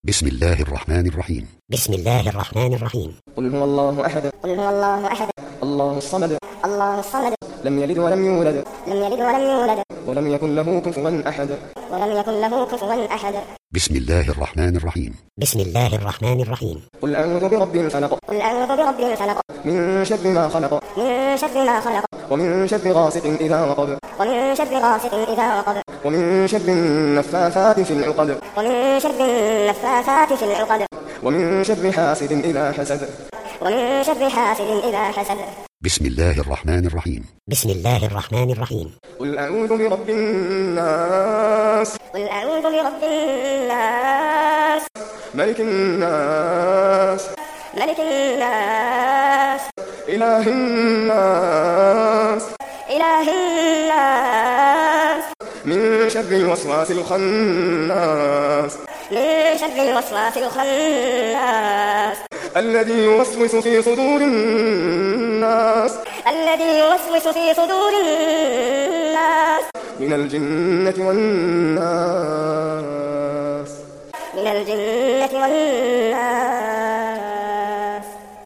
بسم الله الرحمن الرحيم. بسم الله الرحمن الرحيم. قل هو الله أحد. قل هو الله أحد. الله الصمد. الله الصمد. لم يلد ولم يولد. لم يلد ولم يولد. ولم يكن له كفوا أحد. ولم يكن له كفوا أحد. بسم الله الرحمن الرحيم. بسم الله الرحمن الرحيم. قل أعوذ برب الفلق. قل أعوذ برب الفلق. من شر ما خلق. من شر ما خلق. ومن شر غاسق إذا وقب. ومن شر غاسق إذا وقب. ومن شر النفاثات في العقد. ومن شر النفاثات في العقد. ومن شر حاسد إذا حسد. ومن شر حاسد إذا حسد. بسم الله الرحمن الرحيم. بسم الله الرحمن الرحيم. قل أعوذ برب الناس. قل أعوذ برب الناس. ملك الناس. ملك الناس. إله الناس. إله الناس. من شر الوسواس الخناس. من شر الوسواس الخناس. الذي يوسوس في صدور الناس. الذي يوسوس في صدور الناس. من الجنة والناس. من الجنة والناس.